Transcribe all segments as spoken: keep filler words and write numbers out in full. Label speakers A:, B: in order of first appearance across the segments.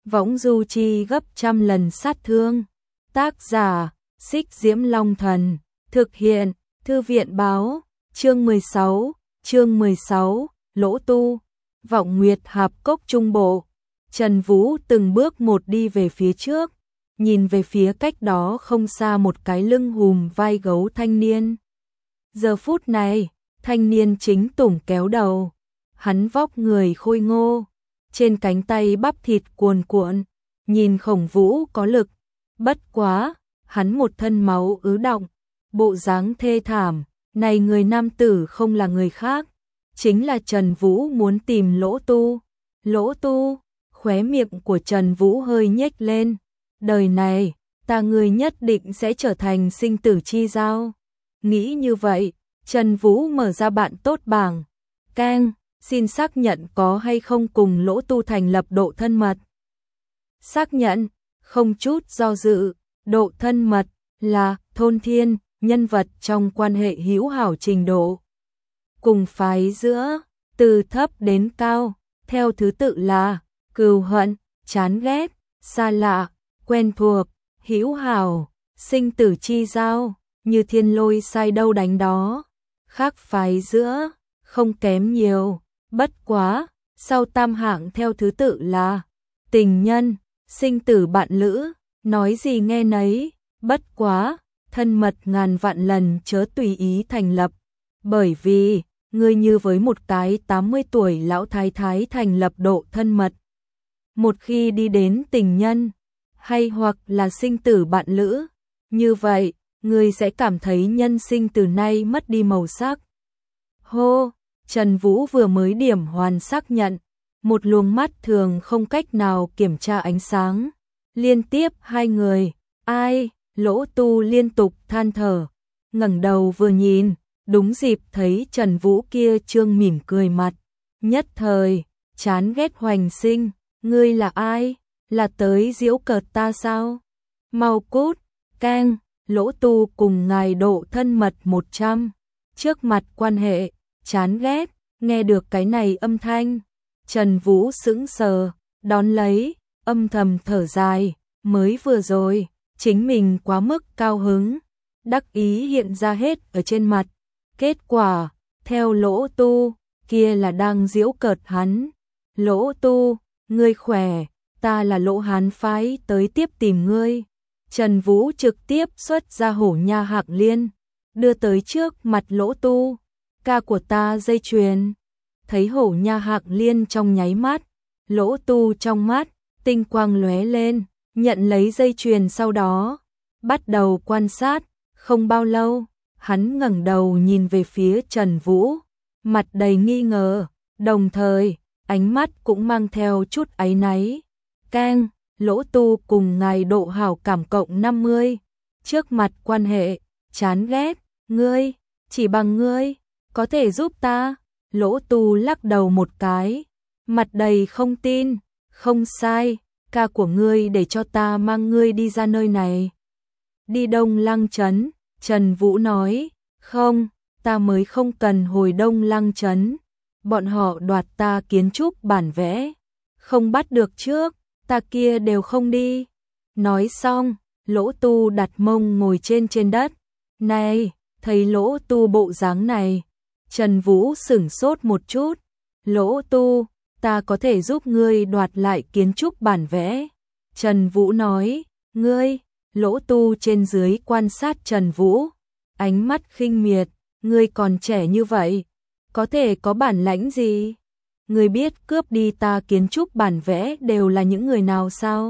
A: võng du chi gấp trăm lần sát thương. Tác giả, Xích Diễm Long Thần, thực hiện, Thư viện báo, chương mười sáu, chương mười sáu, Lỗ Tu, Vọng Nguyệt Hạp Cốc Trung Bộ. Trần Vũ từng bước một đi về phía trước, nhìn về phía cách đó không xa một cái lưng hùm vai gấu thanh niên. Giờ phút này, thanh niên chính tủng kéo đầu, hắn vóc người khôi ngô, trên cánh tay bắp thịt cuồn cuộn, nhìn Khổng Vũ có lực, bất quá, hắn một thân máu ứ đọng, bộ dáng thê thảm, này người nam tử không là người khác, chính là Trần Vũ muốn tìm Lỗ Tu. Lỗ Tu, khóe miệng của Trần Vũ hơi nhếch lên, đời này, ta người nhất định sẽ trở thành sinh tử chi giao. Nghĩ như vậy, Trần Vũ mở ra bạn tốt bảng, keng, xin xác nhận có hay không cùng Lỗ Tu thành lập độ thân mật. Xác nhận, không chút do dự, độ thân mật là thôn thiên, nhân vật trong quan hệ hữu hảo trình độ. Cùng phái giữa, từ thấp đến cao, theo thứ tự là cừu hận, chán ghét, xa lạ, quen thuộc, hữu hảo, sinh tử chi giao, như thiên lôi sai đâu đánh đó. Khác phái giữa, không kém nhiều, bất quá, sau tam hạng theo thứ tự là tình nhân, sinh tử bạn lữ, nói gì nghe nấy, bất quá, thân mật ngàn vạn lần chớ tùy ý thành lập, bởi vì, ngươi như với một cái tám mươi tuổi lão thái thái thành lập độ thân mật. Một khi đi đến tình nhân, hay hoặc là sinh tử bạn lữ, như vậy, ngươi sẽ cảm thấy nhân sinh từ nay mất đi màu sắc. Hô, Trần Vũ vừa mới điểm hoàn xác nhận, một luồng mắt thường không cách nào kiểm tra ánh sáng. Liên tiếp hai người, ai, Lỗ Tu liên tục than thở, ngẩng đầu vừa nhìn, đúng dịp thấy Trần Vũ kia trương mỉm cười mặt. Nhất thời, chán ghét hoành sinh, ngươi là ai, là tới giễu cợt ta sao? Mau cút, keng, Lỗ Tu cùng ngài độ thân mật một trăm, trước mặt quan hệ, chán ghét, nghe được cái này âm thanh. Trần Vũ sững sờ, đón lấy, âm thầm thở dài, mới vừa rồi, chính mình quá mức cao hứng, đắc ý hiện ra hết ở trên mặt. Kết quả, theo Lỗ Tu, kia là đang giễu cợt hắn. Lỗ Tu, ngươi khỏe, ta là Lỗ Hán phái tới tiếp tìm ngươi. Trần Vũ trực tiếp xuất ra hổ nha hạc liên, đưa tới trước mặt Lỗ Tu. Ca của ta dây chuyền. Thấy hổ nha hạc liên trong nháy mắt, Lỗ Tu trong mắt, tinh quang lóe lên, nhận lấy dây chuyền sau đó, bắt đầu quan sát, không bao lâu, hắn ngẩng đầu nhìn về phía Trần Vũ, mặt đầy nghi ngờ, đồng thời, ánh mắt cũng mang theo chút áy náy. Keng, Lỗ Tu cùng ngài độ hảo cảm cộng năm mươi, trước mặt quan hệ, chán ghét, ngươi, chỉ bằng ngươi, có thể giúp ta. Lỗ Tu lắc đầu một cái, mặt đầy không tin, không sai, ca của ngươi để cho ta mang ngươi đi ra nơi này. Đi Đông Lăng Trấn, Trần Vũ nói, không, ta mới không cần hồi Đông Lăng Trấn, bọn họ đoạt ta kiến trúc bản vẽ, không bắt được trước, ta kia đều không đi. Nói xong, Lỗ Tu đặt mông ngồi trên trên đất, này, thấy Lỗ Tu bộ dáng này, Trần Vũ sửng sốt một chút, Lỗ Tu, ta có thể giúp ngươi đoạt lại kiến trúc bản vẽ. Trần Vũ nói, ngươi, Lỗ Tu trên dưới quan sát Trần Vũ, ánh mắt khinh miệt, ngươi còn trẻ như vậy, có thể có bản lãnh gì? Ngươi biết cướp đi ta kiến trúc bản vẽ đều là những người nào sao?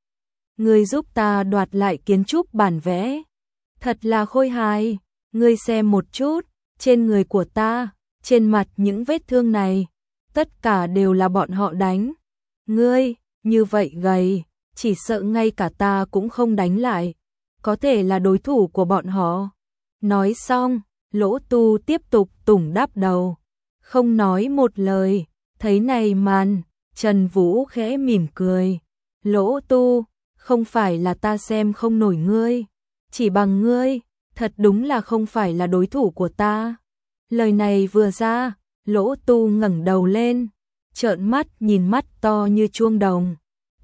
A: Ngươi giúp ta đoạt lại kiến trúc bản vẽ, thật là khôi hài, ngươi xem một chút. Trên người của ta, trên mặt những vết thương này, tất cả đều là bọn họ đánh. Ngươi, như vậy gầy, chỉ sợ ngay cả ta cũng không đánh lại, có thể là đối thủ của bọn họ. Nói xong, Lỗ Tu tiếp tục tủng đáp đầu, không nói một lời, thấy này màn, Trần Vũ khẽ mỉm cười. Lỗ Tu, không phải là ta xem không nổi ngươi, chỉ bằng ngươi, thật đúng là không phải là đối thủ của ta. Lời này vừa ra, Lỗ Tu ngẩng đầu lên, trợn mắt nhìn mắt to như chuông đồng.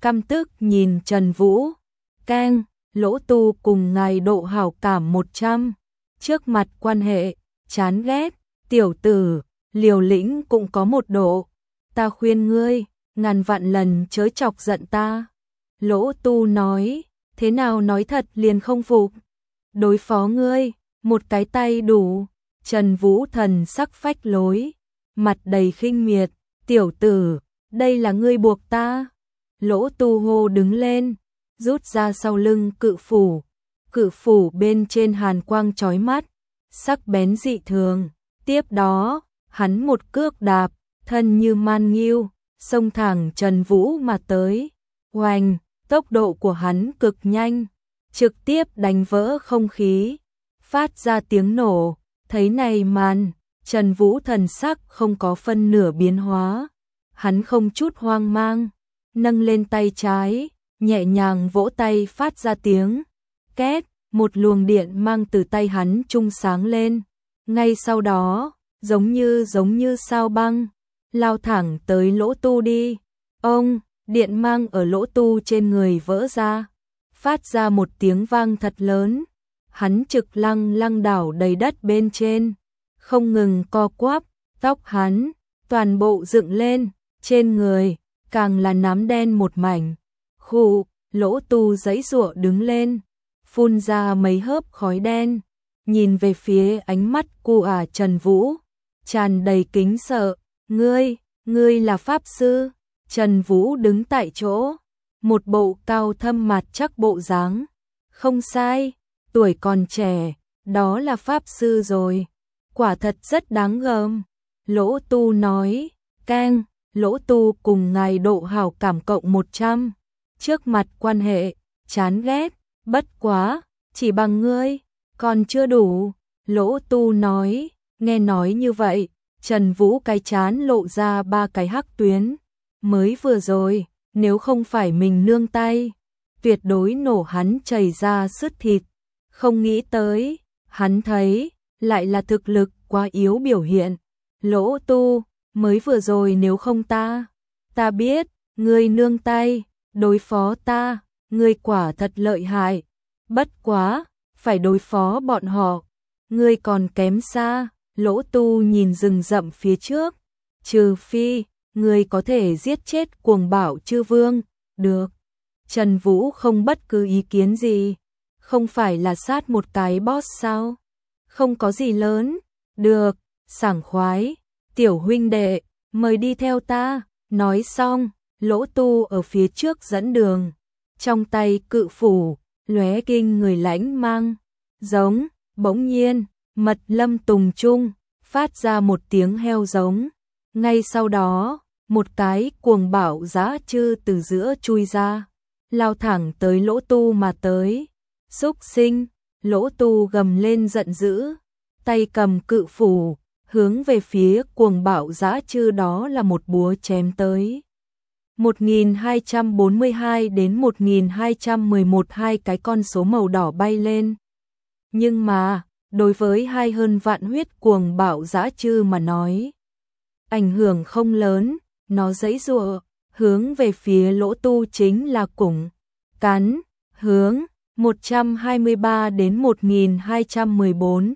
A: căm tức nhìn Trần Vũ. Keng, Lỗ Tu cùng ngài độ hảo cảm một trăm. Trước mặt quan hệ, chán ghét, tiểu tử, liều lĩnh cũng có một độ. Ta khuyên ngươi, ngàn vạn lần chớ chọc giận ta. Lỗ Tu nói, thế nào nói thật liền không phục. Đối phó ngươi, một cái tay đủ. Trần Vũ thần sắc phách lối, mặt đầy khinh miệt, tiểu tử, đây là ngươi buộc ta. Lỗ Tu hô đứng lên, rút ra sau lưng cự phủ. Cự phủ bên trên hàn quang chói mắt, sắc bén dị thường. Tiếp đó, hắn một cước đạp, thân như man nghiêu, xông thẳng Trần Vũ mà tới. Oanh, tốc độ của hắn cực nhanh, trực tiếp đánh vỡ không khí, phát ra tiếng nổ. Thấy này màn, Trần Vũ thần sắc không có phân nửa biến hóa. Hắn không chút hoang mang, nâng lên tay trái, nhẹ nhàng vỗ tay phát ra tiếng két, một luồng điện mang từ tay hắn trung sáng lên. Ngay sau đó, giống như giống như sao băng, lao thẳng tới Lỗ Tu đi. Ông, điện mang ở Lỗ Tu trên người vỡ ra, phát ra một tiếng vang thật lớn. Hắn trực lăng lăng đảo đầy đất bên trên, không ngừng co quắp, tóc hắn toàn bộ dựng lên, trên người càng là nám đen một mảnh. Khụ, Lỗ Tu giãy giụa đứng lên, phun ra mấy hớp khói đen, nhìn về phía ánh mắt cu ả Trần Vũ, tràn đầy kính sợ. Ngươi, ngươi là pháp sư? Trần Vũ đứng tại chỗ, một bộ cao thâm mặt chắc bộ dáng. Không sai, tuổi còn trẻ, đó là pháp sư rồi, quả thật rất đáng gờm. Lỗ Tu nói, keng, Lỗ Tu cùng ngài độ hảo cảm cộng một trăm. Trước mặt quan hệ, chán ghét, bất quá, chỉ bằng ngươi, còn chưa đủ. Lỗ Tu nói, nghe nói như vậy, Trần Vũ cái chán lộ ra ba cái hắc tuyến. Mới vừa rồi, nếu không phải mình nương tay, tuyệt đối nổ hắn chảy ra sứt thịt. Không nghĩ tới, hắn thấy, lại là thực lực quá yếu biểu hiện. Lỗ Tu, mới vừa rồi nếu không ta, ta biết, ngươi nương tay, đối phó ta, ngươi quả thật lợi hại. Bất quá, phải đối phó bọn họ, ngươi còn kém xa. Lỗ Tu nhìn rừng rậm phía trước, trừ phi, ngươi có thể giết chết Cuồng Bảo Chư Vương, được. Trần Vũ không bất cứ ý kiến gì, không phải là sát một cái boss sao? Không có gì lớn, được, sảng khoái, tiểu huynh đệ, mời đi theo ta. Nói xong, Lỗ Tu ở phía trước dẫn đường, trong tay cự phủ, lóe kinh người lãnh mang, giống, bỗng nhiên, mật lâm tùng trung, phát ra một tiếng heo giống. Ngay sau đó, một cái Cuồng Bảo Dã Chư từ giữa chui ra, lao thẳng tới Lỗ Tu mà tới. Xúc sinh, Lỗ Tu gầm lên giận dữ, tay cầm cự phủ, hướng về phía Cuồng Bảo Dã Chư đó là một búa chém tới. một nghìn hai trăm bốn mươi hai đến một nghìn hai trăm mười một, hai cái con số màu đỏ bay lên. Nhưng mà, đối với hai hơn vạn huyết Cuồng Bảo Dã Chư mà nói, ảnh hưởng không lớn. Nó giãy giụa, hướng về phía Lỗ Tu chính là củng, cắn, hướng một trăm hai mươi ba đến một nghìn hai trăm mười bốn.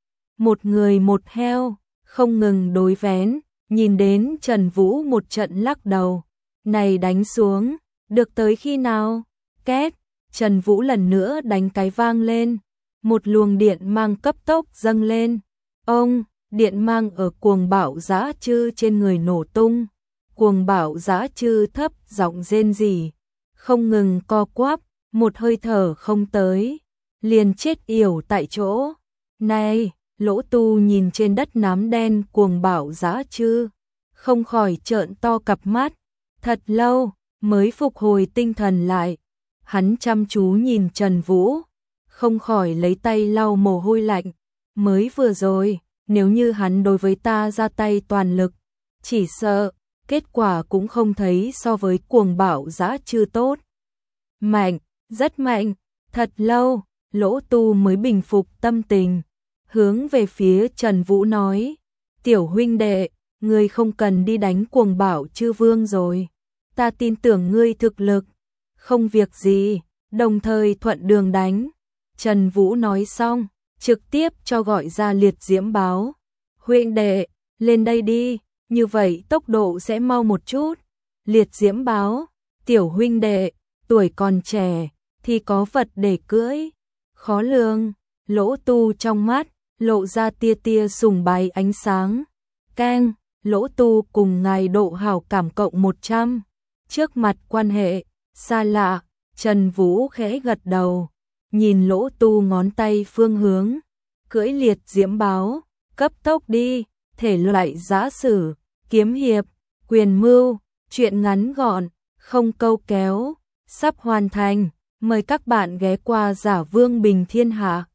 A: Một người một heo, không ngừng đối vén, nhìn đến Trần Vũ một trận lắc đầu. Này đánh xuống, được tới khi nào? Két, Trần Vũ lần nữa đánh cái vang lên, một luồng điện mang cấp tốc dâng lên. Ông, điện mang ở Cuồng Bảo Dã Chư trên người nổ tung. Cuồng Bảo Dã Chư thấp giọng rên rỉ, không ngừng co quắp, một hơi thở không tới, liền chết yểu tại chỗ. Này, Lỗ Tu nhìn trên đất nám đen Cuồng Bảo Dã Chư, không khỏi trợn to cặp mắt, thật lâu mới phục hồi tinh thần lại. Hắn chăm chú nhìn Trần Vũ, không khỏi lấy tay lau mồ hôi lạnh. Mới vừa rồi, nếu như hắn đối với ta ra tay toàn lực, chỉ sợ kết quả cũng không thấy so với Cuồng Bảo Dã Chư tốt. Mạnh, rất mạnh. Thật lâu, Lỗ Tu mới bình phục tâm tình, hướng về phía Trần Vũ nói, tiểu huynh đệ, ngươi không cần đi đánh Cuồng Bảo Chư Vương rồi, ta tin tưởng ngươi thực lực, không việc gì, đồng thời thuận đường đánh. Trần Vũ nói xong, trực tiếp cho gọi ra liệt diễm báo. Huynh đệ, lên đây đi, như vậy tốc độ sẽ mau một chút. Liệt diễm báo, tiểu huynh đệ, tuổi còn trẻ, thì có vật để cưỡi. Khó lường, Lỗ Tu trong mắt, lộ ra tia tia sùng bái ánh sáng. Keng, Lỗ Tu cùng ngài độ hảo cảm cộng một trăm. Trước mặt quan hệ, xa lạ, Trần Vũ khẽ gật đầu, nhìn Lỗ Tu ngón tay phương hướng. Cưỡi liệt diễm báo, cấp tốc đi, thể loại giã sử, kiếm hiệp, quyền mưu, truyện ngắn gọn, không câu kéo, sắp hoàn thành. Mời các bạn ghé qua Giả Vương Bình Thiên Hạ.